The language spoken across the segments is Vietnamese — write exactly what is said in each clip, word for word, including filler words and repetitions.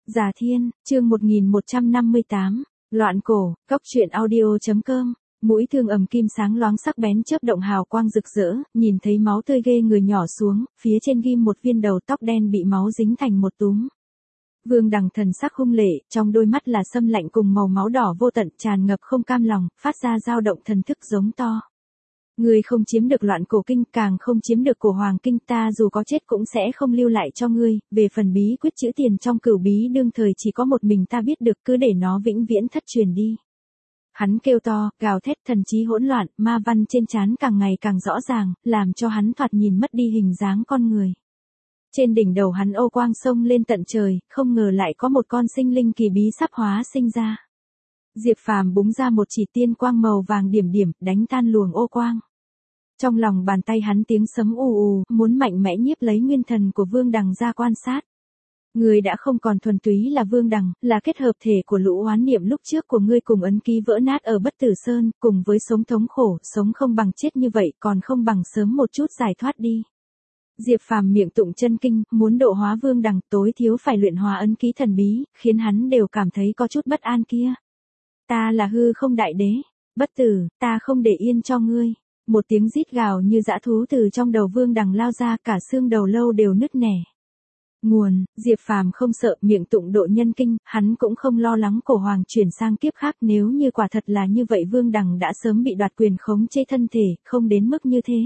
Già Thiên, chương một nghìn một trăm năm mươi tám, Loạn cổ, Cốc truyện audio.com. Mũi thương ầm kim sáng loáng sắc bén chớp động hào quang rực rỡ, nhìn thấy máu tươi ghê người nhỏ xuống, phía trên ghim một viên đầu tóc đen bị máu dính thành một túm. Vương Đằng thần sắc hung lệ, trong đôi mắt là sâm lạnh cùng màu máu đỏ vô tận tràn ngập không cam lòng, phát ra dao động thần thức giống to. Ngươi không chiếm được loạn cổ kinh, càng không chiếm được cổ hoàng kinh, ta dù có chết cũng sẽ không lưu lại cho ngươi, về phần bí quyết chữ tiền trong cửu bí đương thời chỉ có một mình ta biết được, cứ để nó vĩnh viễn thất truyền đi. Hắn kêu to, gào thét, thần trí hỗn loạn, ma văn trên trán càng ngày càng rõ ràng, làm cho hắn thoạt nhìn mất đi hình dáng con người. Trên đỉnh đầu hắn ô quang sông lên tận trời, không ngờ lại có một con sinh linh kỳ bí sắp hóa sinh ra. Diệp Phàm búng ra một chỉ tiên quang màu vàng điểm điểm, đánh tan luồng ô quang. Trong lòng bàn tay hắn tiếng sấm ù ù, muốn mạnh mẽ nhiếp lấy nguyên thần của Vương Đằng ra quan sát. Ngươi đã không còn thuần túy là Vương Đằng, là kết hợp thể của lũ oán niệm lúc trước của ngươi cùng ấn ký vỡ nát ở Bất Tử Sơn, cùng với sống thống khổ, sống không bằng chết như vậy, còn không bằng sớm một chút giải thoát đi. Diệp Phàm miệng tụng chân kinh, muốn độ hóa Vương Đằng, tối thiếu phải luyện hóa ấn ký thần bí, khiến hắn đều cảm thấy có chút bất an kia. Ta là hư không đại đế, bất tử, ta không để yên cho ngươi. Một tiếng rít gào như dã thú từ trong đầu Vương Đằng lao ra, cả xương đầu lâu đều nứt nẻ. Nguồn, Diệp Phàm không sợ, miệng tụng độ nhân kinh, hắn cũng không lo lắng cổ hoàng chuyển sang kiếp khác, nếu như quả thật là như vậy Vương Đằng đã sớm bị đoạt quyền khống chế thân thể, không đến mức như thế.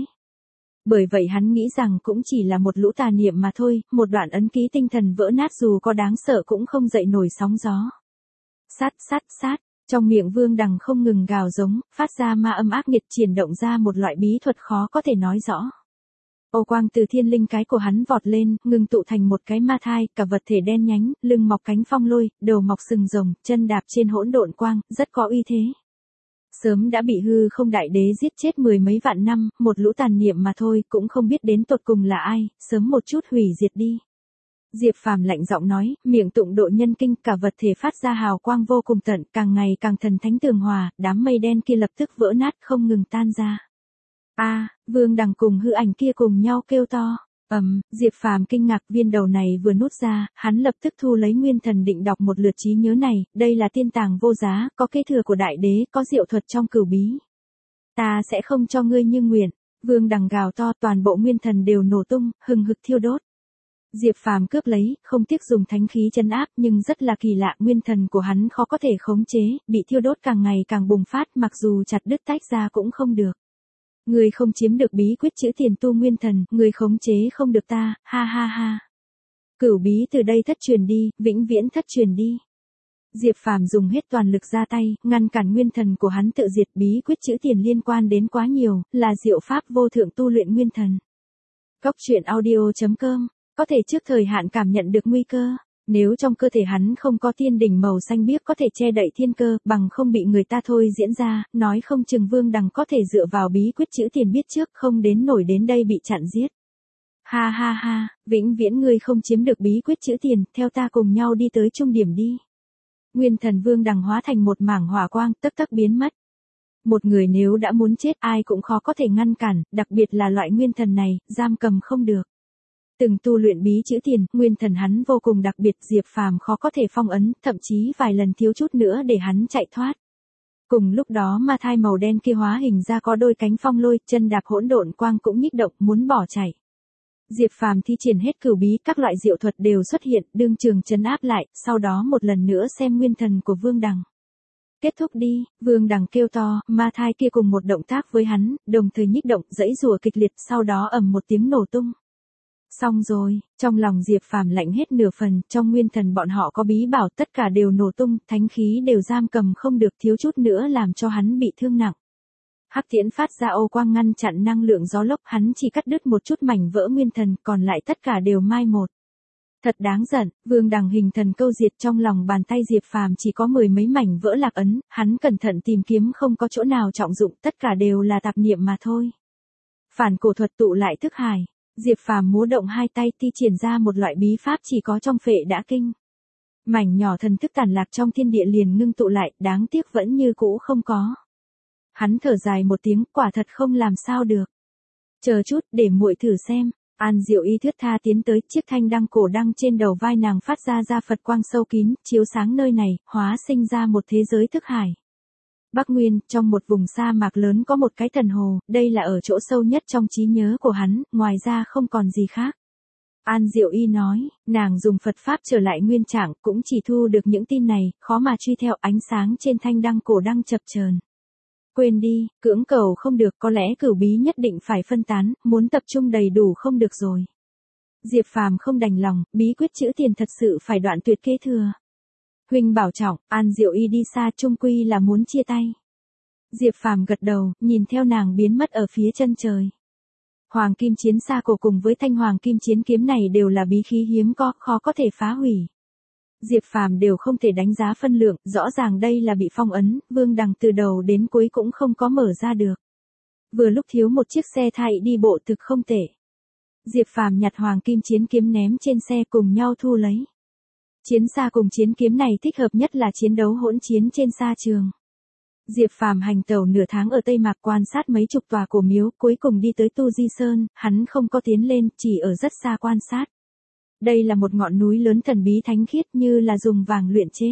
Bởi vậy hắn nghĩ rằng cũng chỉ là một lũ tà niệm mà thôi, một đoạn ấn ký tinh thần vỡ nát dù có đáng sợ cũng không dậy nổi sóng gió. Sát sát sát. Trong miệng Vương Đằng không ngừng gào giống, phát ra ma âm ác nghiệt, triển động ra một loại bí thuật khó có thể nói rõ. Ô quang từ thiên linh cái của hắn vọt lên, ngừng tụ thành một cái ma thai, cả vật thể đen nhánh, lưng mọc cánh phong lôi, đầu mọc sừng rồng, chân đạp trên hỗn độn quang, rất có uy thế. Sớm đã bị hư không đại đế giết chết mười mấy vạn năm, một lũ tàn niệm mà thôi, cũng không biết đến tột cùng là ai, sớm một chút hủy diệt đi. Diệp Phàm lạnh giọng nói, miệng tụng độ nhân kinh, cả vật thể phát ra hào quang vô cùng tận, càng ngày càng thần thánh tường hòa, đám mây đen kia lập tức vỡ nát không ngừng tan ra. A, à, Vương Đằng cùng hư ảnh kia cùng nhau kêu to. Ầm, um, Diệp Phàm kinh ngạc, viên đầu này vừa nút ra, hắn lập tức thu lấy nguyên thần định đọc một lượt trí nhớ này, đây là tiên tàng vô giá, có kế thừa của đại đế, có diệu thuật trong cửu bí. Ta sẽ không cho ngươi như nguyện. Vương Đằng gào to, toàn bộ nguyên thần đều nổ tung, hừng hực thiêu đốt. Diệp Phàm cướp lấy, không tiếc dùng thánh khí trấn áp, nhưng rất là kỳ lạ, nguyên thần của hắn khó có thể khống chế, bị thiêu đốt càng ngày càng bùng phát, mặc dù chặt đứt tách ra cũng không được. Ngươi không chiếm được bí quyết chữ tiền tu nguyên thần, ngươi khống chế không được ta, ha ha ha. Cửu bí từ đây thất truyền đi, vĩnh viễn thất truyền đi. Diệp Phàm dùng hết toàn lực ra tay, ngăn cản nguyên thần của hắn tự diệt, bí quyết chữ tiền liên quan đến quá nhiều, là diệu pháp vô thượng tu luyện nguyên thần. Cốc truyện audio.com. Có thể trước thời hạn cảm nhận được nguy cơ, nếu trong cơ thể hắn không có tiên đỉnh màu xanh biếc có thể che đậy thiên cơ, bằng không bị người ta thôi diễn ra, nói không chừng Vương Đằng có thể dựa vào bí quyết chữ tiền biết trước, không đến nổi đến đây bị chặn giết. Ha ha ha, vĩnh viễn ngươi không chiếm được bí quyết chữ tiền, theo ta cùng nhau đi tới trung điểm đi. Nguyên thần Vương Đằng hóa thành một mảng hỏa quang, tức tắc biến mất. Một người nếu đã muốn chết, ai cũng khó có thể ngăn cản, đặc biệt là loại nguyên thần này, giam cầm không được. Từng tu luyện bí chữ tiền, nguyên thần hắn vô cùng đặc biệt, Diệp Phàm khó có thể phong ấn, thậm chí vài lần thiếu chút nữa để hắn chạy thoát. Cùng lúc đó ma thai màu đen kia hóa hình ra có đôi cánh phong lôi, chân đạp hỗn độn quang cũng nhích động, muốn bỏ chạy. Diệp Phàm thi triển hết cửu bí, các loại diệu thuật đều xuất hiện, đương trường trấn áp lại, sau đó một lần nữa xem nguyên thần của Vương Đằng. Kết thúc đi, Vương Đằng kêu to, ma thai kia cùng một động tác với hắn, đồng thời nhích động, giãy giụa kịch liệt, sau đó ầm một tiếng nổ tung. Xong rồi, trong lòng Diệp Phàm lạnh hết nửa phần, trong nguyên thần bọn họ có bí bảo, tất cả đều nổ tung, thánh khí đều giam cầm không được, thiếu chút nữa làm cho hắn bị thương nặng. Hắc tiễn phát ra ô quang ngăn chặn năng lượng gió lốc, hắn chỉ cắt đứt một chút mảnh vỡ nguyên thần, còn lại tất cả đều mai một. Thật đáng giận, Vương Đằng hình thần câu diệt, trong lòng bàn tay Diệp Phàm chỉ có mười mấy mảnh vỡ lạc ấn, hắn cẩn thận tìm kiếm không có chỗ nào trọng dụng, tất cả đều là tạp niệm mà thôi. Phản cổ thuật tụ lại thức hải. Diệp Phàm múa động hai tay thi triển ra một loại bí pháp chỉ có trong Phệ Đã Kinh. Mảnh nhỏ thần thức tản lạc trong thiên địa liền ngưng tụ lại, đáng tiếc vẫn như cũ không có. Hắn thở dài một tiếng, quả thật không làm sao được. Chờ chút, để muội thử xem. An Diệu Y thướt tha tiến tới, chiếc thanh đăng cổ đăng trên đầu vai nàng phát ra ra Phật quang sâu kín, chiếu sáng nơi này, hóa sinh ra một thế giới thức hải. Bắc Nguyên, trong một vùng sa mạc lớn có một cái thần hồ, đây là ở chỗ sâu nhất trong trí nhớ của hắn, ngoài ra không còn gì khác. An Diệu Y nói, nàng dùng Phật Pháp trở lại nguyên trạng, cũng chỉ thu được những tin này, khó mà truy theo ánh sáng trên thanh đăng cổ đăng chập chờn. Quên đi, cưỡng cầu không được, có lẽ cửu bí nhất định phải phân tán, muốn tập trung đầy đủ không được rồi. Diệp Phàm không đành lòng, bí quyết chữ tiền thật sự phải đoạn tuyệt kế thừa. Huynh bảo trọng, An Diệu Y đi xa chung quy là muốn chia tay. Diệp Phàm gật đầu, nhìn theo nàng biến mất ở phía chân trời. Hoàng kim chiến xa cổ cùng với thanh hoàng kim chiến kiếm này đều là bí khí hiếm có, khó có thể phá hủy. Diệp Phàm đều không thể đánh giá phân lượng, rõ ràng đây là bị phong ấn, Vương Đằng từ đầu đến cuối cũng không có mở ra được. Vừa lúc thiếu một chiếc xe thay đi bộ thực không tệ. Diệp Phàm nhặt hoàng kim chiến kiếm ném trên xe cùng nhau thu lấy. Chiến xa cùng chiến kiếm này thích hợp nhất là chiến đấu hỗn chiến trên sa trường. Diệp Phàm hành tẩu nửa tháng ở Tây Mạc quan sát mấy chục tòa cổ miếu, cuối cùng đi tới Tu Di Sơn, hắn không có tiến lên, chỉ ở rất xa quan sát. Đây là một ngọn núi lớn thần bí thánh khiết như là dùng vàng luyện chế.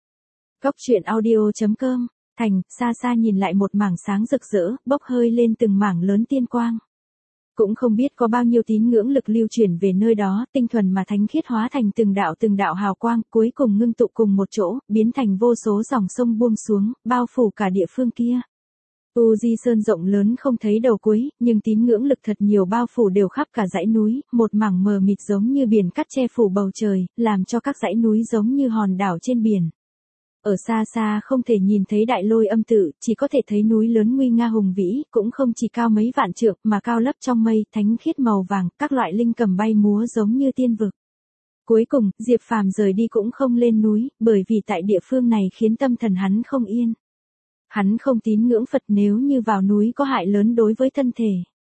Cốc truyện audio chấm com, thành, xa xa nhìn lại một mảng sáng rực rỡ, bốc hơi lên từng mảng lớn tiên quang. Cũng không biết có bao nhiêu tín ngưỡng lực lưu chuyển về nơi đó, tinh thuần mà thánh khiết hóa thành từng đạo từng đạo hào quang, cuối cùng ngưng tụ cùng một chỗ, biến thành vô số dòng sông buông xuống, bao phủ cả địa phương kia. Tu Di Sơn rộng lớn không thấy đầu cuối, nhưng tín ngưỡng lực thật nhiều bao phủ đều khắp cả dãy núi, một mảng mờ mịt giống như biển cắt che phủ bầu trời, làm cho các dãy núi giống như hòn đảo trên biển. Ở xa xa không thể nhìn thấy đại lôi âm tự, chỉ có thể thấy núi lớn nguy nga hùng vĩ, cũng không chỉ cao mấy vạn trượng mà cao lấp trong mây, thánh khiết màu vàng, các loại linh cầm bay múa giống như tiên vực. Cuối cùng, Diệp Phàm rời đi cũng không lên núi, bởi vì tại địa phương này khiến tâm thần hắn không yên. Hắn không tín ngưỡng Phật, nếu như vào núi có hại lớn đối với thân thể.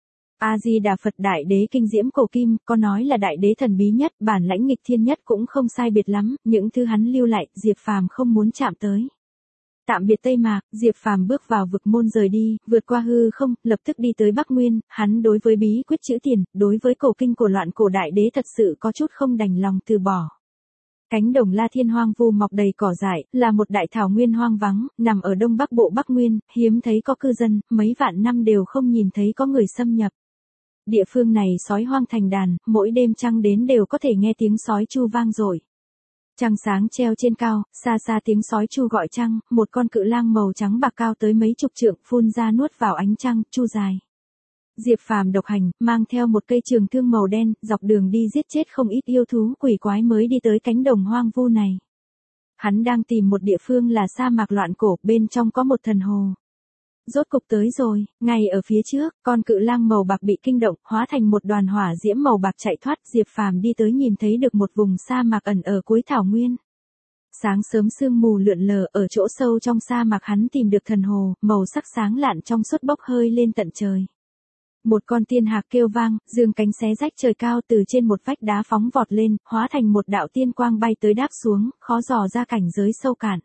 A-di-đà Phật đại đế kinh diễm cổ kim, có nói là đại đế thần bí nhất, bản lãnh nghịch thiên nhất cũng không sai biệt lắm, những thứ hắn lưu lại, Diệp Phàm không muốn chạm tới. Tạm biệt Tây Mạc, Diệp Phàm bước vào vực môn rời đi, vượt qua hư không, lập tức đi tới Bắc Nguyên, hắn đối với bí quyết chữ tiền, đối với cổ kinh cổ loạn cổ đại đế thật sự có chút không đành lòng từ bỏ. Cánh đồng La Thiên hoang vu mọc đầy cỏ dại, là một đại thảo nguyên hoang vắng, nằm ở đông bắc bộ Bắc Nguyên, hiếm thấy có cư dân, mấy vạn năm đều không nhìn thấy có người xâm nhập. Địa phương này sói hoang thành đàn, mỗi đêm trăng đến đều có thể nghe tiếng sói chu vang dội. Trăng sáng treo trên cao, xa xa tiếng sói chu gọi trăng, một con cự lang màu trắng bạc cao tới mấy chục trượng, phun ra nuốt vào ánh trăng, chu dài. Diệp Phàm độc hành, mang theo một cây trường thương màu đen, dọc đường đi giết chết không ít yêu thú quỷ quái mới đi tới cánh đồng hoang vu này. Hắn đang tìm một địa phương là sa mạc loạn cổ, bên trong có một thần hồ. Rốt cục tới rồi, ngay ở phía trước, con cự lang màu bạc bị kinh động, hóa thành một đoàn hỏa diễm màu bạc chạy thoát, Diệp Phàm đi tới nhìn thấy được một vùng sa mạc ẩn ở cuối thảo nguyên. Sáng sớm sương mù lượn lờ, ở chỗ sâu trong sa mạc hắn tìm được thần hồ, màu sắc sáng lạn trong suốt bốc hơi lên tận trời. Một con tiên hạc kêu vang, dương cánh xé rách trời cao, từ trên một vách đá phóng vọt lên, hóa thành một đạo tiên quang bay tới đáp xuống, khó dò ra cảnh giới sâu cạn.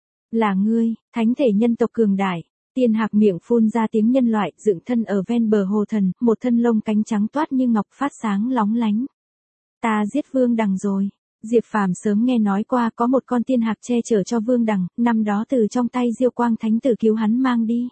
Là ngươi, thánh thể nhân tộc cường đại. Tiên hạc miệng phun ra tiếng nhân loại, dựng thân ở ven bờ hồ thần, một thân lông cánh trắng toát như ngọc phát sáng lóng lánh. Ta giết Vương Đằng rồi. Diệp Phàm sớm nghe nói qua có một con tiên hạc che chở cho Vương Đằng, năm đó từ trong tay Diêu Quang Thánh Tử cứu hắn mang đi.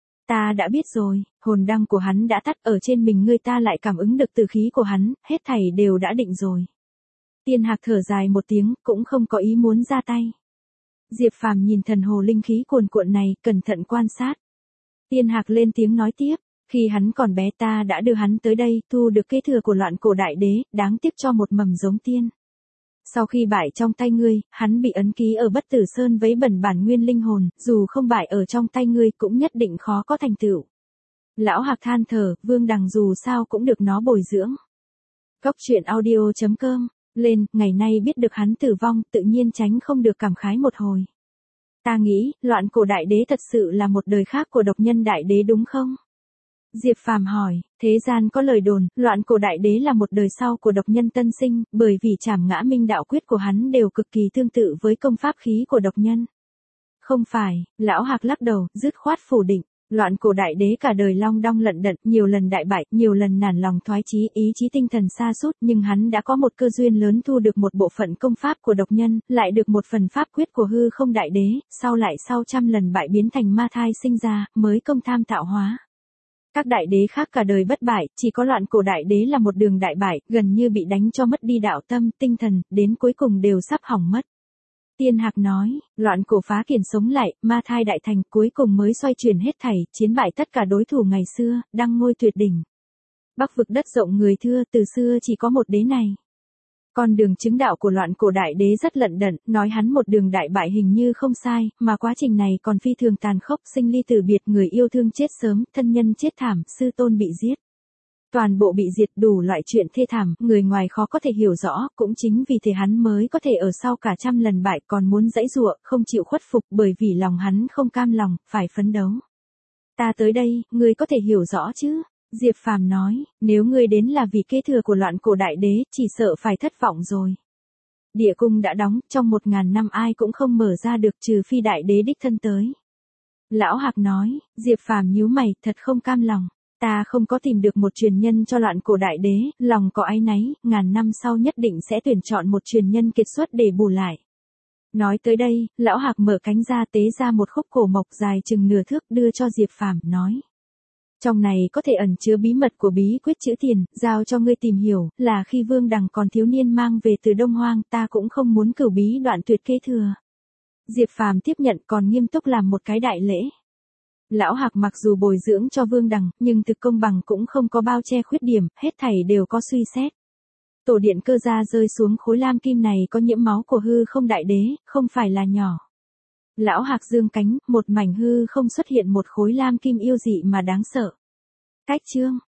Ta đã biết rồi, hồn đăng của hắn đã tắt, ở trên mình ngươi ta lại cảm ứng được từ khí của hắn, hết thảy đều đã định rồi. Tiên hạc thở dài một tiếng, cũng không có ý muốn ra tay. Diệp Phàm nhìn thần hồ linh khí cuồn cuộn này, cẩn thận quan sát. Tiên hạc lên tiếng nói tiếp, khi hắn còn bé ta đã đưa hắn tới đây, thu được kế thừa của loạn cổ đại đế, đáng tiếc cho một mầm giống tiên. Sau khi bại trong tay ngươi, hắn bị ấn ký ở Bất Tử Sơn với bẩn bản nguyên linh hồn, dù không bại ở trong tay ngươi cũng nhất định khó có thành tựu. Lão hạc than thở, Vương Đằng dù sao cũng được nó bồi dưỡng. Cốc truyện audio chấm com, lên, ngày nay biết được hắn tử vong, tự nhiên tránh không được cảm khái một hồi. Ta nghĩ, loạn cổ đại đế thật sự là một đời khác của độc nhân đại đế đúng không? Diệp Phàm hỏi, thế gian có lời đồn, loạn cổ đại đế là một đời sau của độc nhân tân sinh, bởi vì trảm ngã minh đạo quyết của hắn đều cực kỳ tương tự với công pháp khí của độc nhân. Không phải, lão hạc lắc đầu, dứt khoát phủ định. Loạn cổ đại đế cả đời long đong lận đận, nhiều lần đại bại, nhiều lần nản lòng thoái chí, ý chí tinh thần sa sút, nhưng hắn đã có một cơ duyên lớn thu được một bộ phận công pháp của độc nhân, lại được một phần pháp quyết của hư không đại đế, sau lại sau trăm lần bại biến thành ma thai sinh ra, mới công tham tạo hóa. Các đại đế khác cả đời bất bại, chỉ có loạn cổ đại đế là một đường đại bại, gần như bị đánh cho mất đi đạo tâm, tinh thần, đến cuối cùng đều sắp hỏng mất. Tiên Hạc nói, loạn cổ phá kiền sống lại, ma thai đại thành, cuối cùng mới xoay chuyển hết thảy, chiến bại tất cả đối thủ ngày xưa, đăng ngôi tuyệt đỉnh. Bắc vực đất rộng người thưa, từ xưa chỉ có một đế này. Con đường chứng đạo của loạn cổ đại đế rất lận đận, nói hắn một đường đại bại hình như không sai, mà quá trình này còn phi thường tàn khốc, sinh ly tử biệt, người yêu thương chết sớm, thân nhân chết thảm, sư tôn bị giết. Toàn bộ bị diệt, đủ loại chuyện thê thảm, người ngoài khó có thể hiểu rõ, cũng chính vì thế hắn mới có thể ở sau cả trăm lần bại còn muốn giãy giụa, không chịu khuất phục, bởi vì lòng hắn không cam lòng, phải phấn đấu. Ta tới đây, ngươi có thể hiểu rõ chứ? Diệp Phàm nói, nếu ngươi đến là vì kế thừa của loạn cổ đại đế, chỉ sợ phải thất vọng rồi. Địa cung đã đóng, trong một ngàn năm ai cũng không mở ra được trừ phi đại đế đích thân tới. Lão Hạc nói, Diệp Phàm nhíu mày, thật không cam lòng. Ta không có tìm được một truyền nhân cho loạn cổ đại đế, lòng có áy náy, ngàn năm sau nhất định sẽ tuyển chọn một truyền nhân kiệt xuất để bù lại. Nói tới đây, lão Hạc mở cánh ra tế ra một khúc cổ mộc dài chừng nửa thước đưa cho Diệp Phàm, nói. Trong này có thể ẩn chứa bí mật của bí quyết chữ tiền, giao cho ngươi tìm hiểu, là khi Vương Đằng còn thiếu niên mang về từ Đông Hoang, ta cũng không muốn cửu bí đoạn tuyệt kế thừa. Diệp Phàm tiếp nhận còn nghiêm túc làm một cái đại lễ. Lão Hạc mặc dù bồi dưỡng cho Vương Đằng, nhưng thực công bằng cũng không có bao che khuyết điểm, hết thảy đều có suy xét. Tổ điện cơ gia rơi xuống khối lam kim này có nhiễm máu của hư không đại đế, không phải là nhỏ. Lão Hạc dương cánh, một mảnh hư không xuất hiện một khối lam kim yêu dị mà đáng sợ. Cách chương